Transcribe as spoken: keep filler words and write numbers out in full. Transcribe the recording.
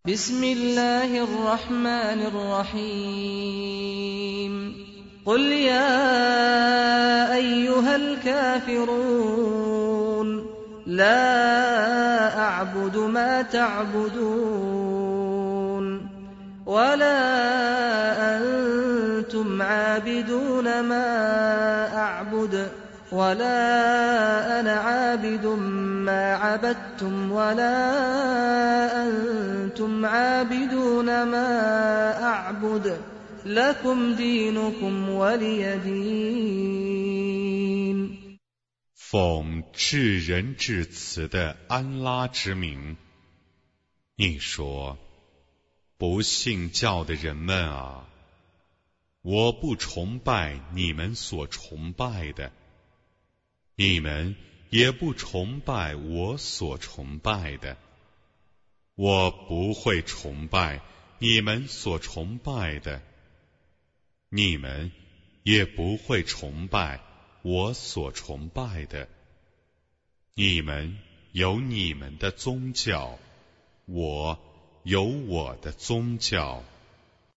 بسم الله الرحمن الرحيم قل يا أيها الكافرون لا أعبد ما تعبدون ولا أنتم عابدون ما أعبد ولا أنا عابد ما عبدتم ولا أنتم عابدون ما أعبد لكم دينكم ولي دين 奉至仁至慈的安拉之名，你说，不信教的人们啊，我不崇拜你们所崇拜的，你们也不崇拜我所崇拜的，我不会崇拜你们所崇拜的，你们也不会崇拜我所崇拜的，你们有你们的宗教，我有我的宗教。